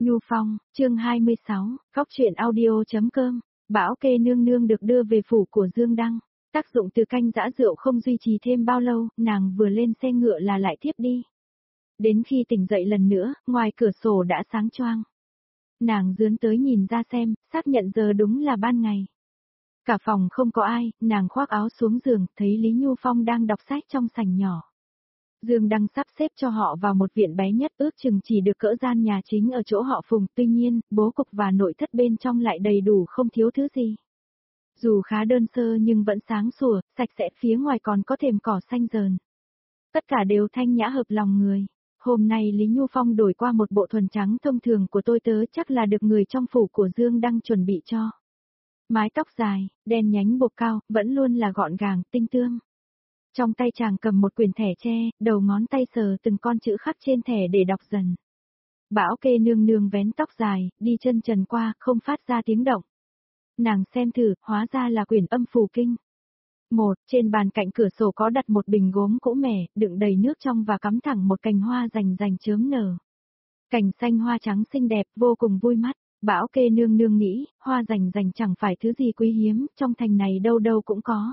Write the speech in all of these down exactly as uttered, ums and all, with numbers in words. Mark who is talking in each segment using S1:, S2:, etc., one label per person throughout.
S1: Nhu Phong, chương hai mươi sáu, Cóc truyện audio.com, Bảo Kê nương nương được đưa về phủ của Dương Đăng. Tác dụng từ canh giã rượu không duy trì thêm bao lâu, nàng vừa lên xe ngựa là lại tiếp đi. Đến khi tỉnh dậy lần nữa, ngoài cửa sổ đã sáng choang. Nàng dướn tới nhìn ra xem, xác nhận giờ đúng là ban ngày. Cả phòng không có ai, nàng khoác áo xuống giường, thấy Lý Nhu Phong đang đọc sách trong sảnh nhỏ. Dương Đăng sắp xếp cho họ vào một viện bé nhất, ước chừng chỉ được cỡ gian nhà chính ở chỗ họ Phùng, tuy nhiên, bố cục và nội thất bên trong lại đầy đủ không thiếu thứ gì. Dù khá đơn sơ nhưng vẫn sáng sủa, sạch sẽ, phía ngoài còn có thềm cỏ xanh rờn. Tất cả đều thanh nhã hợp lòng người. Hôm nay Lý Nhu Phong đổi qua một bộ thuần trắng thông thường của tôi tớ, chắc là được người trong phủ của Dương Đăng chuẩn bị cho. Mái tóc dài, đen nhánh buộc cao, vẫn luôn là gọn gàng, tinh tươm. Trong tay chàng cầm một quyển thẻ tre, đầu ngón tay sờ từng con chữ khắc trên thẻ để đọc dần. Bảo Kê nương nương vén tóc dài, đi chân trần qua, không phát ra tiếng động. Nàng xem thử, hóa ra là quyển âm phù kinh. Một, trên bàn cạnh cửa sổ có đặt một bình gốm cũ mẻ, đựng đầy nước trong và cắm thẳng một cành hoa rành rành chớm nở. Cành xanh hoa trắng xinh đẹp, vô cùng vui mắt. Bảo Kê nương nương nghĩ, hoa rành rành chẳng phải thứ gì quý hiếm, trong thành này đâu đâu cũng có.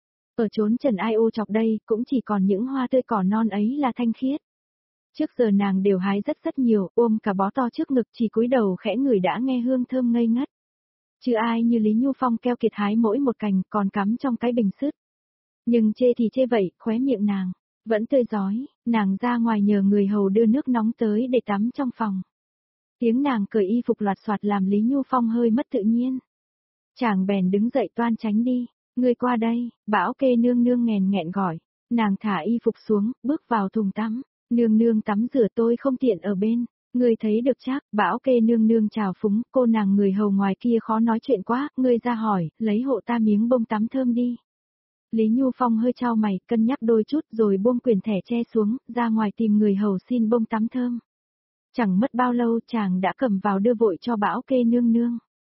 S1: Ở chốn Trần Ai Ô Chọc đây, cũng chỉ còn những hoa tươi cỏ non ấy là thanh khiết. Trước giờ nàng đều hái rất rất nhiều, ôm cả bó to trước ngực, chỉ cúi đầu khẽ ngửi đã nghe hương thơm ngây ngất. Chứ ai như Lý Nhu Phong keo kiệt hái mỗi một cành, còn cắm trong cái bình sứt. Nhưng chê thì chê vậy, khóe miệng nàng vẫn tươi rói, nàng ra ngoài nhờ người hầu đưa nước nóng tới để tắm trong phòng. Tiếng nàng cởi y phục loạt soạt làm Lý Nhu Phong hơi mất tự nhiên. Chàng bèn đứng dậy toan tránh đi. Ngươi qua đây, Bảo Kê nương nương nghèn nghẹn gọi. Nàng thả y phục xuống, bước vào thùng tắm. Nương nương tắm rửa, tôi không tiện ở bên. Ngươi thấy được chắc, Bảo Kê nương nương chào phúng, cô nàng người hầu ngoài kia khó nói chuyện quá, ngươi ra hỏi, lấy hộ ta miếng bông tắm thơm đi. Lý Nhu Phong hơi trao mày, cân nhắc đôi chút rồi buông quyển thẻ che xuống, ra ngoài tìm người hầu xin bông tắm thơm. Chẳng mất bao lâu chàng đã cầm vào đưa vội cho Bảo Kê nương nương.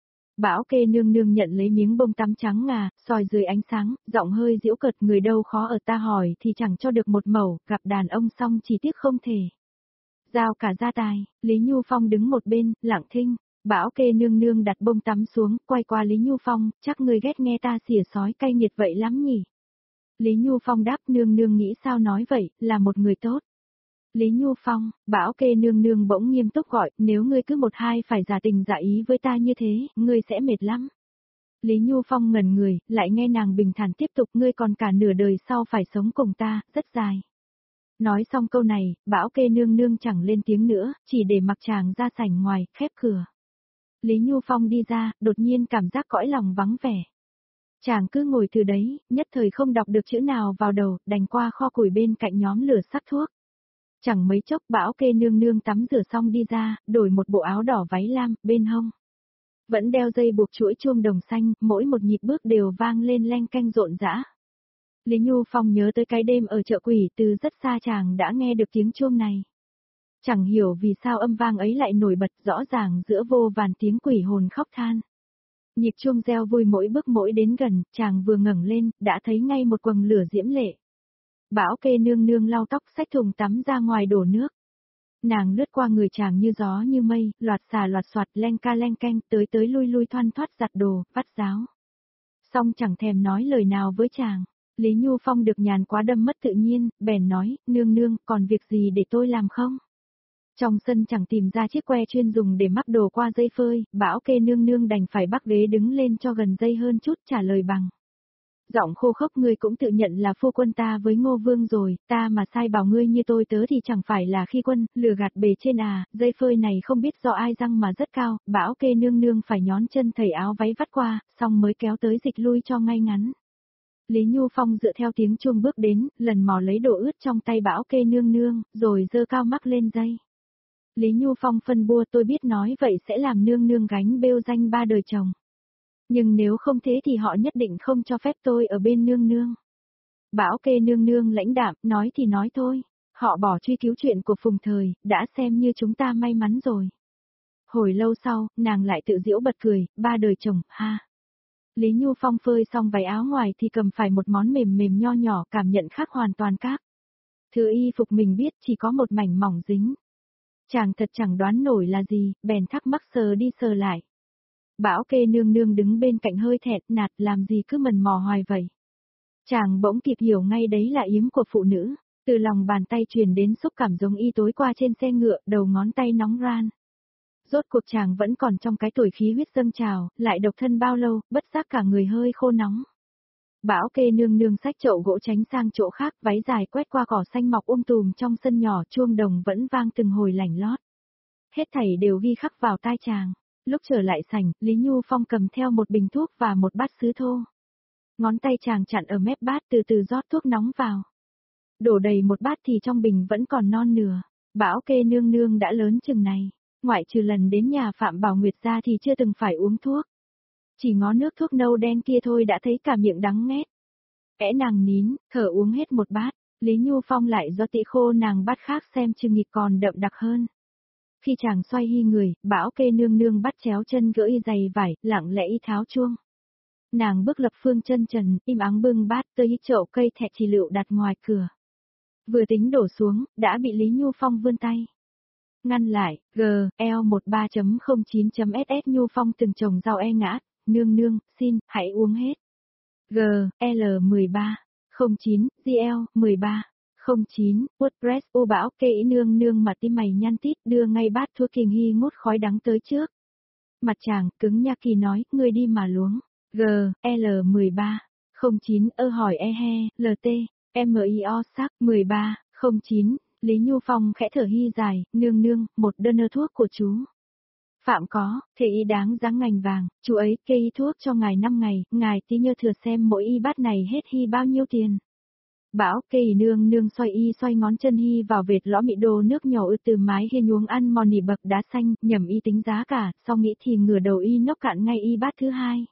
S1: Bảo Kê nương nương nhận lấy miếng bông tắm trắng ngà, soi dưới ánh sáng, giọng hơi giễu cợt, người đâu khó ở ta hỏi thì chẳng cho được một mẩu, gặp đàn ông xong chỉ tiếc không thể. Giao cả gia tài, Lý Nhu Phong đứng một bên, lặng thinh. Bảo Kê nương nương đặt bông tắm xuống, quay qua Lý Nhu Phong, chắc người ghét nghe ta xỉa sói cay nghiệt vậy lắm nhỉ. Lý Nhu Phong đáp, nương nương nghĩ sao nói vậy, là một người tốt. Lý Nhu Phong, Bảo Kê nương nương bỗng nghiêm túc gọi, nếu ngươi cứ một hai phải giả tình giả ý với ta như thế, ngươi sẽ mệt lắm. Lý Nhu Phong ngẩn người, lại nghe nàng bình thản tiếp tục, ngươi còn cả nửa đời sau phải sống cùng ta, rất dài. Nói xong câu này, Bảo Kê nương nương chẳng lên tiếng nữa, chỉ để mặc chàng ra sảnh ngoài, khép cửa. Lý Nhu Phong đi ra, đột nhiên cảm giác cõi lòng vắng vẻ. Chàng cứ ngồi từ đấy, nhất thời không đọc được chữ nào vào đầu, đành qua kho củi bên cạnh nhóm lửa sắc thuốc. Chẳng mấy chốc Bảo Kê nương nương tắm rửa xong đi ra, đổi một bộ áo đỏ váy lam, bên hông vẫn đeo dây buộc chuỗi chuông đồng xanh, mỗi một nhịp bước đều vang lên leng keng rộn rã. Lý Nhu Phong nhớ tới cái đêm ở chợ quỷ, từ rất xa chàng đã nghe được tiếng chuông này. Chẳng hiểu vì sao âm vang ấy lại nổi bật rõ ràng giữa vô vàn tiếng quỷ hồn khóc than. Nhịp chuông reo vui mỗi bước mỗi đến gần, chàng vừa ngẩng lên, đã thấy ngay một quầng lửa diễm lệ. Bảo Kê nương nương lau tóc, xách thùng tắm ra ngoài đổ nước. Nàng lướt qua người chàng như gió như mây, loạt xà loạt soạt, len ca len keng, tới tới lui lui thoăn thoắt giặt đồ, vắt ráo. Xong chẳng thèm nói lời nào với chàng. Lý Nhu Phong được nhàn quá đâm mất tự nhiên, bèn nói, nương nương, còn việc gì để tôi làm không? Trong sân chẳng tìm ra chiếc que chuyên dùng để mắc đồ qua dây phơi, Bảo Kê nương nương đành phải bắc ghế đứng lên cho gần dây hơn chút, trả lời bằng giọng khô khốc, ngươi cũng tự nhận là phu quân ta với Ngô Vương rồi, ta mà sai bảo ngươi như tôi tớ thì chẳng phải là khi quân, lừa gạt bề trên à, dây phơi này không biết do ai răng mà rất cao, Bảo Kê nương nương phải nhón chân thầy áo váy vắt qua, xong mới kéo tới dịch lui cho ngay ngắn. Lý Nhu Phong dựa theo tiếng chuông bước đến, lần mò lấy đồ ướt trong tay Bảo Kê nương nương, rồi giơ cao mắc lên dây. Lý Nhu Phong phân bua, tôi biết nói vậy sẽ làm nương nương gánh bêu danh ba đời chồng. Nhưng nếu không thế thì họ nhất định không cho phép tôi ở bên nương nương. Bảo Kê nương nương lãnh đạm, nói thì nói thôi. Họ bỏ truy cứu chuyện của Phùng Thời, đã xem như chúng ta may mắn rồi. Hồi lâu sau, nàng lại tự giễu bật cười, ba đời chồng, ha. Lý Nhu Phong phơi xong váy áo ngoài thì cầm phải một món mềm mềm nho nhỏ, cảm nhận khác hoàn toàn khác. Thứ y phục mình biết chỉ có một mảnh mỏng dính. Chàng thật chẳng đoán nổi là gì, bèn thắc mắc sờ đi sờ lại. Bảo kê nương nương đứng bên cạnh hơi thẹn, nạt làm gì cứ mần mò hoài vậy. Chàng bỗng kịp hiểu ngay đấy là yếm của phụ nữ, từ lòng bàn tay truyền đến xúc cảm giống y tối qua trên xe ngựa, đầu ngón tay nóng ran. Rốt cuộc chàng vẫn còn trong cái tuổi khí huyết dâng trào, lại độc thân bao lâu, bất giác cả người hơi khô nóng. Bảo kê nương nương xách chậu gỗ tránh sang chỗ khác, váy dài quét qua cỏ xanh mọc um tùm trong sân nhỏ, chuông đồng vẫn vang từng hồi lảnh lót. Hết thảy đều ghi khắc vào tai chàng. Lúc trở lại sảnh, Lý Nhu Phong cầm theo một bình thuốc và một bát sứ thô. Ngón tay chàng chặn ở mép bát từ từ rót thuốc nóng vào. Đổ đầy một bát thì trong bình vẫn còn non nửa. Bảo kê nương nương đã lớn chừng này, ngoại trừ lần đến nhà Phạm Bảo Nguyệt ra thì chưa từng phải uống thuốc. Chỉ ngó nước thuốc nâu đen kia thôi đã thấy cả miệng đắng nghét. Ẽ nàng nín, thở uống hết một bát, Lý Nhu Phong lại do tị khô nàng bát khác xem chừng nghịch còn đậm đặc hơn. Khi chàng xoay hy người, Bảo kê nương nương bắt chéo chân gỡ y giày vải, lặng lẽ y tháo chuông. Nàng bước lập phương chân trần, im ắng bưng bát tới chậu cây thẹ trì lựu đặt ngoài cửa. Vừa tính đổ xuống, đã bị Lý Nhu Phong vươn tay. Ngăn lại, G, L một ba chấm không chín chấm S S Nhu Phong từng trồng rau e ngã, nương nương, xin, hãy uống hết. G, L mười ba, không chín, G L mười ba, không chín, WordPress, u Bảo kê ý nương nương mặt tim mày nhăn tít đưa ngay bát thuốc kiềng hy ngút khói đắng tới trước. Mặt chàng, cứng nhắc kỳ nói, ngươi đi mà luống. G, L mười ba, không chín, ơ hỏi e he, L T, M I O sắc, mười ba, không chín, Lý Nhu Phong khẽ thở hy dài, nương nương, một đơn ơ thuốc của chú. Phạm có, thế y đáng giá ngành vàng, chú ấy kê y thuốc cho ngài năm ngày, ngài tí nhơ thừa xem mỗi y bát này hết hy bao nhiêu tiền. Bảo kê y nương nương xoay y xoay ngón chân hy vào vệt lõ mị đồ nước nhỏ ư từ mái hiên nhuống ăn mòn nỉ bậc đá xanh, nhầm y tính giá cả, sau nghĩ thì ngửa đầu y nốc cạn ngay y bát thứ hai.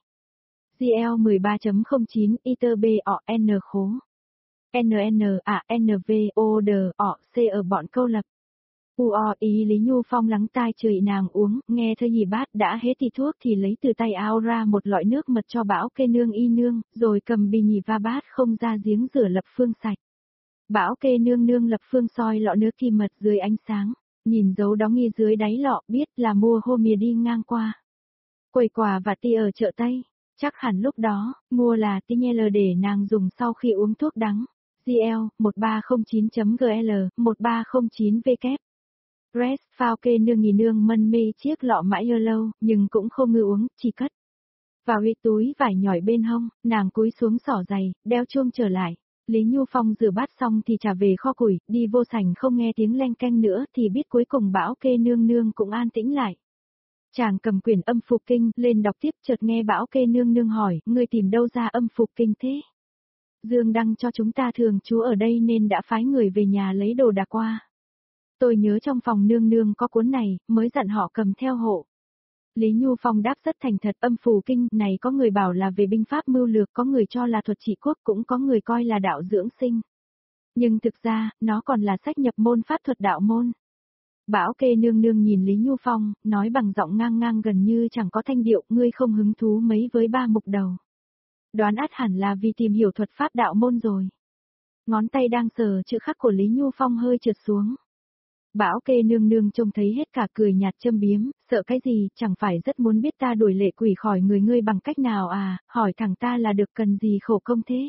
S1: G L mười ba chấm không chín, iter B O N khố. N N A N V O D O C ở bọn câu lập. U O ý Lý Nhu Phong lắng tai trời nàng uống, nghe thơ nhì bát đã hết thì thuốc thì lấy từ tay áo ra một lọi nước mật cho Bảo kê nương y nương, rồi cầm bì nhì va bát không ra giếng rửa lập phương sạch. Bảo kê nương nương lập phương soi lọ nước kỳ mật dưới ánh sáng, nhìn dấu đóng nghi dưới đáy lọ biết là mua hôm mìa đi ngang qua. Quầy quà và ti ở chợ Tây, chắc hẳn lúc đó, mua là ti nhê lờ để nàng dùng sau khi uống thuốc đắng. G L một ba không chín chấm G L một ba không chín W Rest phao kê nương nghỉ nương mân mê chiếc lọ mãi hơ lâu, nhưng cũng không ngư uống, chỉ cất vào huy túi vải nhỏi bên hông, nàng cúi xuống xỏ giày, đeo chuông trở lại. Lý Nhu Phong rửa bát xong thì trả về kho củi, đi vô sảnh không nghe tiếng leng keng nữa thì biết cuối cùng Bảo kê nương nương cũng an tĩnh lại. Chàng cầm quyển âm phục kinh lên đọc tiếp, chợt nghe Bảo kê nương nương hỏi, ngươi tìm đâu ra âm phục kinh thế? Dương Đăng cho chúng ta thường trú ở đây nên đã phái người về nhà lấy đồ đạc qua. Tôi nhớ trong phòng nương nương có cuốn này, mới dặn họ cầm theo hộ. Lý Nhu Phong đáp rất thành thật, âm phù kinh này có người bảo là về binh pháp mưu lược, có người cho là thuật trị quốc, cũng có người coi là đạo dưỡng sinh. Nhưng thực ra, nó còn là sách nhập môn pháp thuật đạo môn. Bảo kê nương nương nhìn Lý Nhu Phong, nói bằng giọng ngang ngang gần như chẳng có thanh điệu, ngươi không hứng thú mấy với ba mục đầu. Đoán ắt hẳn là vì tìm hiểu thuật pháp đạo môn rồi. Ngón tay đang sờ chữ khắc của Lý Nhu Phong hơi trượt xuống. Bảo kê nương nương trông thấy hết cả cười nhạt châm biếm, sợ cái gì, chẳng phải rất muốn biết ta đuổi lệ quỷ khỏi người ngươi bằng cách nào à, hỏi thẳng ta là được, cần gì khổ công thế.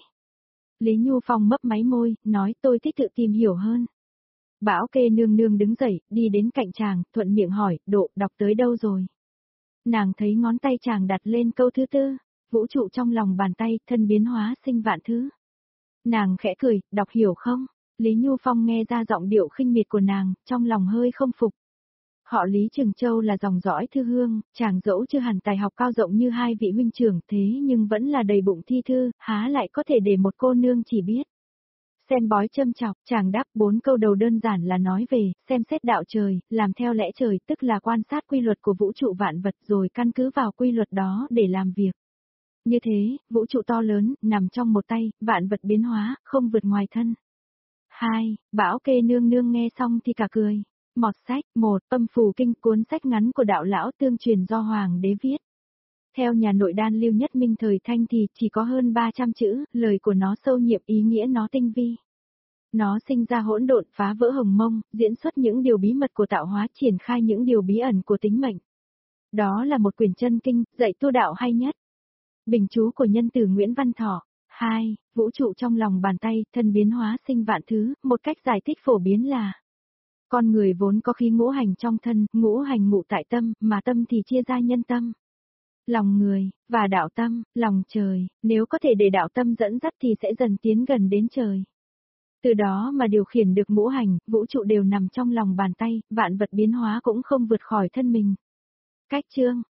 S1: Lý Nhu Phong mấp máy môi, nói tôi thích tự tìm hiểu hơn. Bảo kê nương nương đứng dậy, đi đến cạnh chàng, thuận miệng hỏi, độ, đọc tới đâu rồi? Nàng thấy ngón tay chàng đặt lên câu thứ tư, vũ trụ trong lòng bàn tay, thân biến hóa sinh vạn thứ. Nàng khẽ cười, đọc hiểu không? Lý Nhu Phong nghe ra giọng điệu khinh miệt của nàng, trong lòng hơi không phục. Họ Lý Trường Châu là dòng dõi thư hương, chàng dẫu chưa hẳn tài học cao rộng như hai vị huynh trưởng thế nhưng vẫn là đầy bụng thi thư, há lại có thể để một cô nương chỉ biết. Xem bói châm chọc, chàng đáp bốn câu đầu đơn giản là nói về, xem xét đạo trời, làm theo lẽ trời, tức là quan sát quy luật của vũ trụ vạn vật rồi căn cứ vào quy luật đó để làm việc. Như thế, vũ trụ to lớn, nằm trong một tay, vạn vật biến hóa, không vượt ngoài thân. Hai, Bảo kê nương nương nghe xong thì cả cười. Mọt sách, một, âm phù kinh, cuốn sách ngắn của đạo lão tương truyền do Hoàng đế viết. Theo nhà nội đan Lưu Nhất Minh thời Thanh thì chỉ có hơn ba trăm chữ, lời của nó sâu nhiệm, ý nghĩa nó tinh vi. Nó sinh ra hỗn độn phá vỡ hồng mông, diễn xuất những điều bí mật của tạo hóa, triển khai những điều bí ẩn của tính mệnh. Đó là một quyển chân kinh, dạy tu đạo hay nhất. Bình chú của nhân tử Nguyễn Văn Thọ. hai. Vũ trụ trong lòng bàn tay, thân biến hóa sinh vạn thứ, một cách giải thích phổ biến là con người vốn có khí ngũ hành trong thân, ngũ hành ngụ tại tâm, mà tâm thì chia ra nhân tâm, lòng người, và đạo tâm, lòng trời, nếu có thể để đạo tâm dẫn dắt thì sẽ dần tiến gần đến trời. Từ đó mà điều khiển được ngũ hành, vũ trụ đều nằm trong lòng bàn tay, vạn vật biến hóa cũng không vượt khỏi thân mình. Cách chương